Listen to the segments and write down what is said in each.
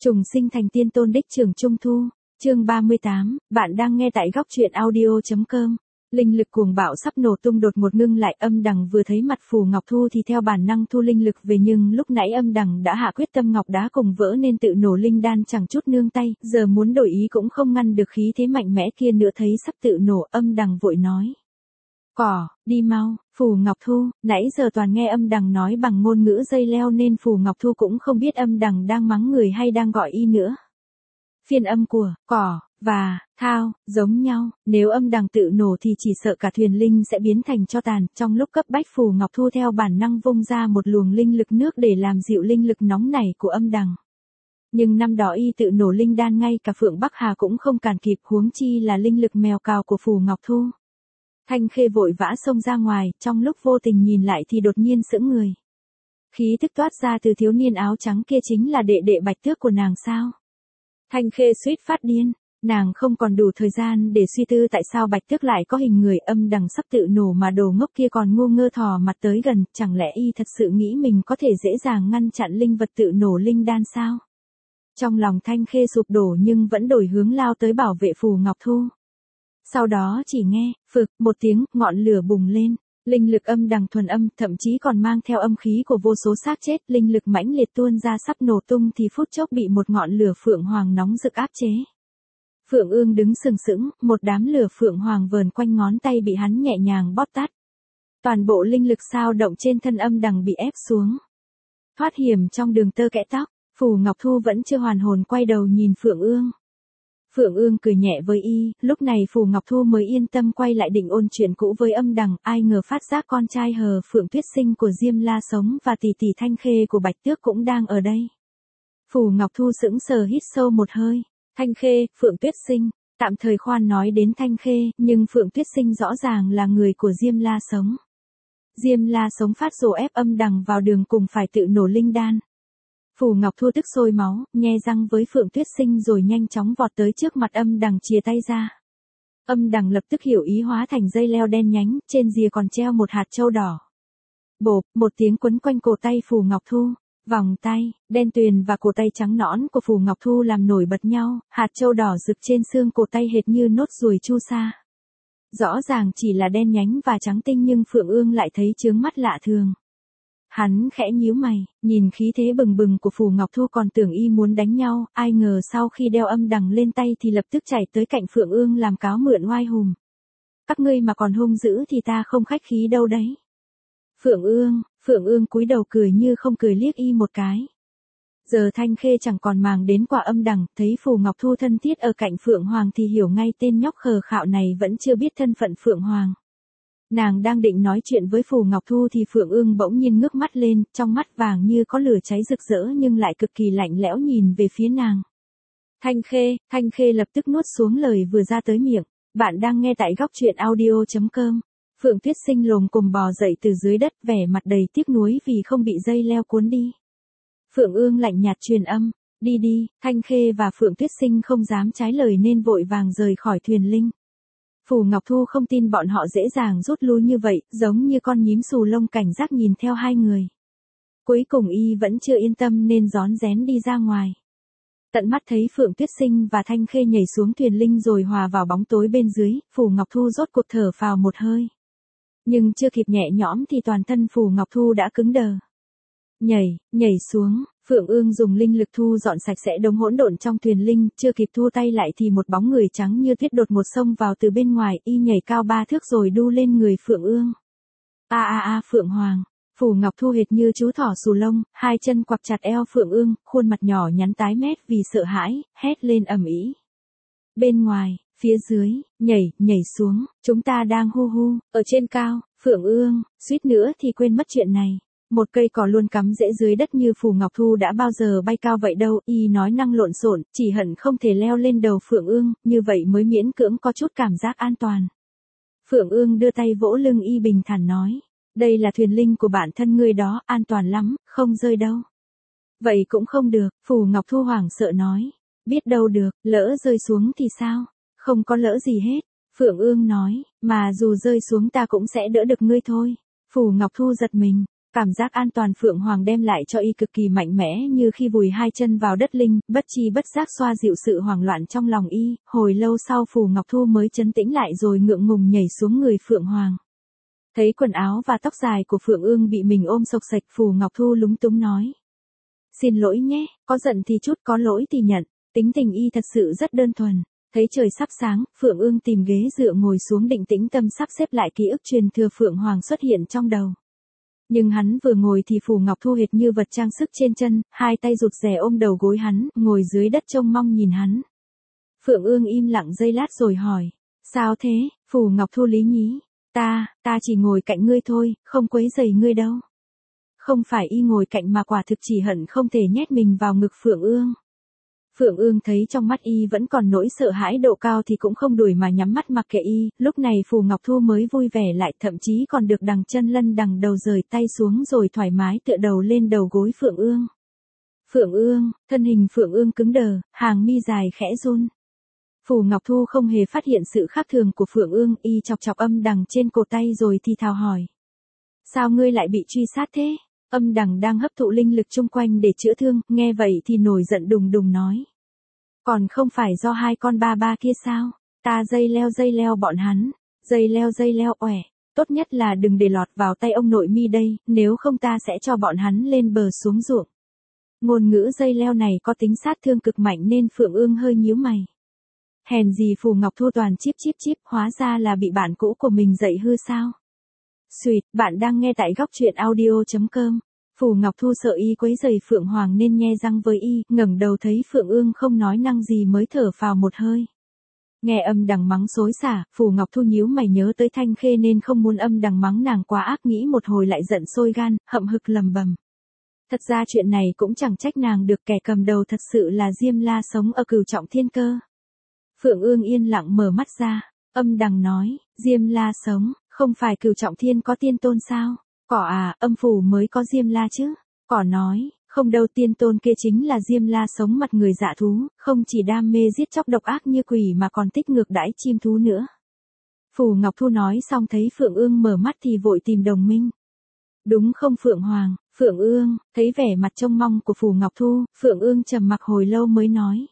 Trùng sinh thành tiên tôn đích trưởng Trung Thu, chương 38, bạn đang nghe tại góc truyện audio.com. Linh lực cuồng bạo sắp nổ tung đột ngột ngưng lại, Âm Đằng vừa thấy mặt Phù Ngọc Thu thì theo bản năng thu linh lực về, nhưng lúc nãy Âm Đằng đã hạ quyết tâm ngọc đá cùng vỡ nên tự nổ linh đan chẳng chút nương tay, giờ muốn đổi ý cũng không ngăn được khí thế mạnh mẽ kia nữa. Thấy sắp tự nổ, Âm Đằng vội nói: "Cỏ, đi mau." Phù Ngọc Thu, nãy giờ toàn nghe Âm Đằng nói bằng ngôn ngữ dây leo nên Phù Ngọc Thu cũng không biết Âm Đằng đang mắng người hay đang gọi y nữa. Phiên âm của cỏ và thao giống nhau, nếu Âm Đằng tự nổ thì chỉ sợ cả thuyền linh sẽ biến thành tro tàn. Trong lúc cấp bách, Phù Ngọc Thu theo bản năng vung ra một luồng linh lực nước để làm dịu linh lực nóng nảy của Âm Đằng. Nhưng năm đó y tự nổ linh đan, ngay cả Phượng Bắc Hà cũng không cản kịp, huống chi là linh lực mèo cào của Phù Ngọc Thu. Thanh Khê vội vã xông ra ngoài, trong lúc vô tình nhìn lại thì đột nhiên sững người. Khí tức toát ra từ thiếu niên áo trắng kia chính là đệ đệ Bạch Tước của nàng sao? Thanh Khê suýt phát điên, nàng không còn đủ thời gian để suy tư tại sao Bạch Tước lại có hình người. Âm Đằng sắp tự nổ mà đồ ngốc kia còn ngu ngơ thò mặt tới gần, chẳng lẽ y thật sự nghĩ mình có thể dễ dàng ngăn chặn linh vật tự nổ linh đan sao? Trong lòng Thanh Khê sụp đổ nhưng vẫn đổi hướng lao tới bảo vệ Phù Ngọc Thu. Sau đó chỉ nghe, phực, một tiếng, ngọn lửa bùng lên. Linh lực Âm Đằng thuần âm, thậm chí còn mang theo âm khí của vô số xác chết. Linh lực mãnh liệt tuôn ra sắp nổ tung thì phút chốc bị một ngọn lửa phượng hoàng nóng rực áp chế. Phượng Ương đứng sừng sững, một đám lửa phượng hoàng vờn quanh ngón tay bị hắn nhẹ nhàng bóp tắt. Toàn bộ linh lực sao động trên thân Âm Đằng bị ép xuống. Thoát hiểm trong đường tơ kẽ tóc, Phù Ngọc Thu vẫn chưa hoàn hồn quay đầu nhìn Phượng Ương. Phượng Ương cười nhẹ với y, lúc này Phù Ngọc Thu mới yên tâm quay lại định ôn chuyện cũ với Âm Đằng. Ai ngờ phát giác con trai hờ Phượng Tuyết Sinh của Diêm La Sống và tỷ tỷ Thanh Khê của Bạch Tước cũng đang ở đây. Phù Ngọc Thu sững sờ hít sâu một hơi. Thanh Khê, Phượng Tuyết Sinh, tạm thời khoan nói đến Thanh Khê, nhưng Phượng Tuyết Sinh rõ ràng là người của Diêm La Sống. Diêm La Sống phát rồ ép Âm Đằng vào đường cùng phải tự nổ linh đan. Phù Ngọc Thu tức sôi máu, nhe răng với Phượng Tuyết Sinh rồi nhanh chóng vọt tới trước mặt Âm Đằng chìa tay ra. Âm Đằng lập tức hiểu ý, hóa thành dây leo đen nhánh, trên rìa còn treo một hạt châu đỏ. Bộp, một tiếng quấn quanh cổ tay Phù Ngọc Thu. Vòng tay đen tuyền và cổ tay trắng nõn của Phù Ngọc Thu làm nổi bật nhau, hạt châu đỏ rực trên xương cổ tay hệt như nốt ruồi chu sa. Rõ ràng chỉ là đen nhánh và trắng tinh nhưng Phượng Ương lại thấy chướng mắt lạ thường. Hắn khẽ nhíu mày, nhìn khí thế bừng bừng của Phù Ngọc Thu còn tưởng y muốn đánh nhau, ai ngờ sau khi đeo Âm Đằng lên tay thì lập tức chạy tới cạnh Phượng Ương làm cáo mượn oai hùm. Các ngươi mà còn hung dữ thì ta không khách khí đâu đấy. Phượng Ương cúi đầu cười như không cười liếc y một cái. Giờ Thanh Khê chẳng còn màng đến quả Âm Đằng, thấy Phù Ngọc Thu thân thiết ở cạnh Phượng Hoàng thì hiểu ngay tên nhóc khờ khạo này vẫn chưa biết thân phận Phượng Hoàng. Nàng đang định nói chuyện với Phù Ngọc Thu thì Phượng Ương bỗng nhiên ngước mắt lên, trong mắt vàng như có lửa cháy rực rỡ nhưng lại cực kỳ lạnh lẽo nhìn về phía nàng. Thanh Khê lập tức nuốt xuống lời vừa ra tới miệng. Bạn đang nghe tại góc truyện audio.com. Phượng Tuyết Sinh lồm cồm bò dậy từ dưới đất, vẻ mặt đầy tiếc nuối vì không bị dây leo cuốn đi. Phượng Ương lạnh nhạt truyền âm, đi đi. Thanh Khê và Phượng Tuyết Sinh không dám trái lời nên vội vàng rời khỏi thuyền linh. Phù Ngọc Thu không tin bọn họ dễ dàng rút lui như vậy, giống như con nhím xù lông cảnh giác nhìn theo hai người. Cuối cùng y vẫn chưa yên tâm nên rón rén đi ra ngoài. Tận mắt thấy Phượng Tuyết Sinh và Thanh Khê nhảy xuống thuyền linh rồi hòa vào bóng tối bên dưới, Phù Ngọc Thu rốt cuộc thở phào một hơi. Nhưng chưa kịp nhẹ nhõm thì toàn thân Phù Ngọc Thu đã cứng đờ. Nhảy xuống, Phượng Ương dùng linh lực thu dọn sạch sẽ đống hỗn độn trong thuyền linh, chưa kịp thu tay lại thì một bóng người trắng như tuyết đột ngột xông vào từ bên ngoài, y nhảy cao 3 thước rồi đu lên người Phượng Ương. Phượng Hoàng, Phù Ngọc Thu hệt như chú thỏ xù lông, hai chân quặp chặt eo Phượng Ương, khuôn mặt nhỏ nhắn tái mét vì sợ hãi, hét lên ầm ĩ. Bên ngoài, phía dưới, nhảy xuống, chúng ta đang hu, ở trên cao, Phượng Ương, suýt nữa thì quên mất chuyện này. Một cây cỏ luôn cắm rễ dưới đất như Phù Ngọc Thu đã bao giờ bay cao vậy đâu, y nói năng lộn xộn, chỉ hận không thể leo lên đầu Phượng Ương, như vậy mới miễn cưỡng có chút cảm giác an toàn. Phượng Ương đưa tay vỗ lưng y bình thản nói, đây là thuyền linh của bản thân ngươi đó, an toàn lắm, không rơi đâu. Vậy cũng không được, Phù Ngọc Thu hoảng sợ nói, biết đâu được, lỡ rơi xuống thì sao, không có lỡ gì hết. Phượng Ương nói, mà dù rơi xuống ta cũng sẽ đỡ được ngươi thôi. Phù Ngọc Thu giật mình. Cảm giác an toàn Phượng Hoàng đem lại cho y cực kỳ mạnh mẽ, như khi vùi hai chân vào đất linh, bất chi bất giác xoa dịu sự hoảng loạn trong lòng y, hồi lâu sau Phù Ngọc Thu mới trấn tĩnh lại rồi ngượng ngùng nhảy xuống người Phượng Hoàng. Thấy quần áo và tóc dài của Phượng Ương bị mình ôm xộc xệch, Phù Ngọc Thu lúng túng nói. Xin lỗi nhé, có giận thì chút, có lỗi thì nhận, tính tình y thật sự rất đơn thuần. Thấy trời sắp sáng, Phượng Ương tìm ghế dựa ngồi xuống định tĩnh tâm sắp xếp lại ký ức truyền thừa Phượng Hoàng xuất hiện trong đầu. Nhưng hắn vừa ngồi thì Phù Ngọc Thu hệt như vật trang sức trên chân, hai tay rụt rè ôm đầu gối hắn, ngồi dưới đất trông mong nhìn hắn. Phượng Ương im lặng giây lát rồi hỏi. Sao thế, Phù Ngọc Thu lý nhí. Ta chỉ ngồi cạnh ngươi thôi, không quấy rầy ngươi đâu. Không phải y ngồi cạnh mà quả thực chỉ hận không thể nhét mình vào ngực Phượng Ương. Phượng Ương thấy trong mắt y vẫn còn nỗi sợ hãi độ cao thì cũng không đuổi mà nhắm mắt mặc kệ y, lúc này Phù Ngọc Thu mới vui vẻ lại, thậm chí còn được đằng chân lân đằng đầu rời tay xuống rồi thoải mái tựa đầu lên đầu gối Phượng Ương. Phượng Ương, thân hình Phượng Ương cứng đờ, hàng mi dài khẽ run. Phù Ngọc Thu không hề phát hiện sự khác thường của Phượng Ương, y chọc chọc âm đằng trên cổ tay rồi thì thào hỏi. Sao ngươi lại bị truy sát thế? Âm đằng đang hấp thụ linh lực chung quanh để chữa thương, nghe vậy thì nổi giận đùng đùng nói. Còn không phải do hai con ba kia sao? Ta dây leo bọn hắn, dây leo oẻ. Tốt nhất là đừng để lọt vào tay ông nội mi đây, nếu không ta sẽ cho bọn hắn lên bờ xuống ruộng. Ngôn ngữ dây leo này có tính sát thương cực mạnh nên Phượng Ương hơi nhíu mày. Hèn gì Phù Ngọc Thu toàn chíp, hóa ra là bị bạn cũ của mình dạy hư sao? Xuyệt, bạn đang nghe tại góc truyện audio.com. Phù Ngọc Thu sợ y quấy rầy Phượng Hoàng nên nhe răng với y, ngẩng đầu thấy Phượng Ương không nói năng gì mới thở phào một hơi. Nghe âm đằng mắng xối xả, Phù Ngọc Thu nhíu mày nhớ tới Thanh Khê nên không muốn âm đằng mắng nàng quá ác, nghĩ một hồi lại giận sôi gan, hậm hực lầm bầm. Thật ra chuyện này cũng chẳng trách nàng được, kẻ cầm đầu thật sự là Diêm La sống ở Cửu Trọng Thiên cơ. Phượng Ương yên lặng mở mắt ra, âm đằng nói, Diêm La sống, không phải Cửu Trọng Thiên có tiên tôn sao? Cỏ à, âm phủ mới có Diêm La chứ? Cỏ nói, không đâu, tiên tôn kia chính là Diêm La sống mặt người dạ thú, không chỉ đam mê giết chóc độc ác như quỷ mà còn thích ngược đãi chim thú nữa. Phù Ngọc Thu nói xong thấy Phượng Ương mở mắt thì vội tìm đồng minh. Đúng không Phượng Hoàng? Phượng Ương, thấy vẻ mặt trông mong của Phù Ngọc Thu, Phượng Ương trầm mặc hồi lâu mới nói.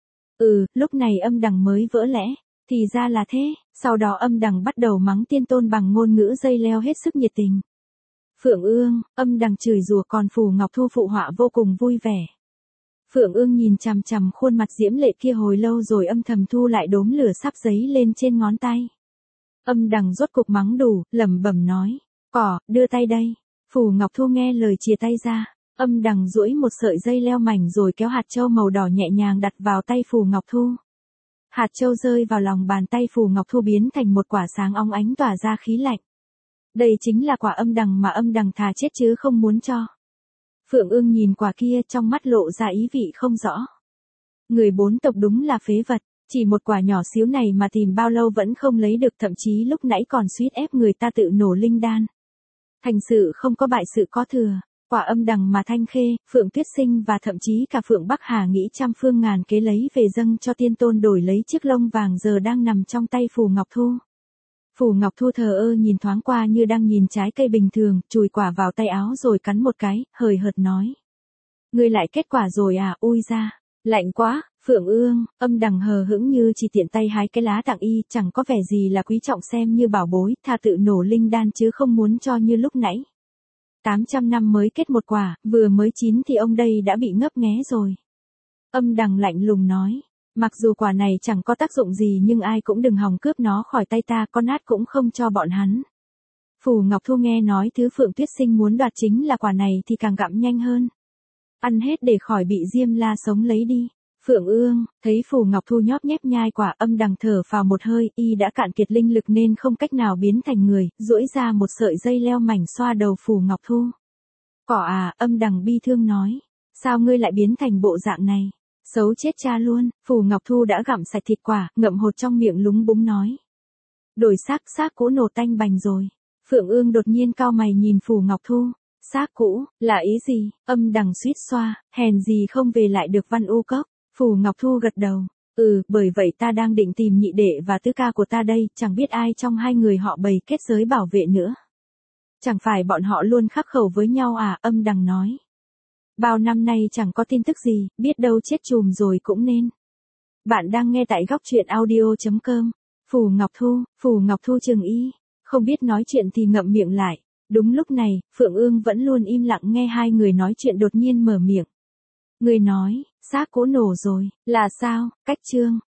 Lúc này âm đằng mới vỡ lẽ, thì ra là thế, sau đó âm đằng bắt đầu mắng tiên tôn bằng ngôn ngữ dây leo hết sức nhiệt tình. Phượng Ương, âm đằng chửi rủa còn Phù Ngọc Thu phụ họa vô cùng vui vẻ. Phượng Ương nhìn chằm chằm khuôn mặt diễm lệ kia hồi lâu rồi âm thầm thu lại đốm lửa sắp giấy lên trên ngón tay. Âm đằng rốt cục mắng đủ, lẩm bẩm nói, cỏ, đưa tay đây. Phù Ngọc Thu nghe lời chìa tay ra, âm đằng duỗi một sợi dây leo mảnh rồi kéo hạt châu màu đỏ nhẹ nhàng đặt vào tay Phù Ngọc Thu. Hạt châu rơi vào lòng bàn tay Phù Ngọc Thu biến thành một quả sáng óng ánh tỏa ra khí lạnh. Đây chính là quả âm đằng mà âm đằng thà chết chứ không muốn cho. Phượng Ương nhìn quả kia trong mắt lộ ra ý vị không rõ. Người bốn tộc đúng là phế vật, chỉ một quả nhỏ xíu này mà tìm bao lâu vẫn không lấy được, thậm chí lúc nãy còn suýt ép người ta tự nổ linh đan. Thành sự không có bại sự có thừa, quả âm đằng mà Thanh Khê, Phượng Tuyết Sinh và thậm chí cả Phượng Bắc Hà nghĩ trăm phương ngàn kế lấy về dâng cho tiên tôn đổi lấy chiếc lông vàng giờ đang nằm trong tay Phù Ngọc Thu. Phù Ngọc Thu thờ ơ nhìn thoáng qua như đang nhìn trái cây bình thường, chùi quả vào tay áo rồi cắn một cái, hời hợt nói. Ngươi lại kết quả rồi à, ui ra, lạnh quá. Phượng Ương, âm đằng hờ hững như chỉ tiện tay hái cái lá tặng y, chẳng có vẻ gì là quý trọng, xem như bảo bối, thà tự nổ linh đan chứ không muốn cho như lúc nãy. 800 năm mới kết một quả, vừa mới chín thì ông đây đã bị ngấp nghé rồi. Âm đằng lạnh lùng nói, mặc dù quả này chẳng có tác dụng gì nhưng ai cũng đừng hòng cướp nó khỏi tay ta, con nát cũng không cho bọn hắn. Phù Ngọc Thu nghe nói thứ Phượng Tuyết Sinh muốn đoạt chính là quả này thì càng gặm nhanh hơn. Ăn hết để khỏi bị Diêm La sống lấy đi. Phượng Ương, thấy Phù Ngọc Thu nhóp nhép nhai quả, âm đằng thở phào một hơi, y đã cạn kiệt linh lực nên không cách nào biến thành người, duỗi ra một sợi dây leo mảnh xoa đầu Phù Ngọc Thu. Cỏ à, âm đằng bi thương nói, sao ngươi lại biến thành bộ dạng này? Xấu chết cha luôn. Phù Ngọc Thu đã gặm sạch thịt quả, ngậm hột trong miệng lúng búng nói. Đổi xác cũ nổ tanh bành rồi. Phượng Ương đột nhiên cau mày nhìn Phù Ngọc Thu. Xác cũ, là ý gì? Âm đằng suýt xoa, hèn gì không về lại được Văn U Cốc. Phù Ngọc Thu gật đầu. Bởi vậy ta đang định tìm nhị đệ và tứ ca của ta đây, chẳng biết ai trong hai người họ bày kết giới bảo vệ nữa. Chẳng phải bọn họ luôn khắc khẩu với nhau à, âm đằng nói. Bao năm nay chẳng có tin tức gì, biết đâu chết chùm rồi cũng nên. Bạn đang nghe tại góc chuyện audio.com. Phù Ngọc Thu Trường Y, không biết nói chuyện thì ngậm miệng lại. Đúng lúc này, Phượng Ương vẫn luôn im lặng nghe hai người nói chuyện đột nhiên mở miệng. Người nói, xác cũ nổ rồi, là sao, Cách Trương,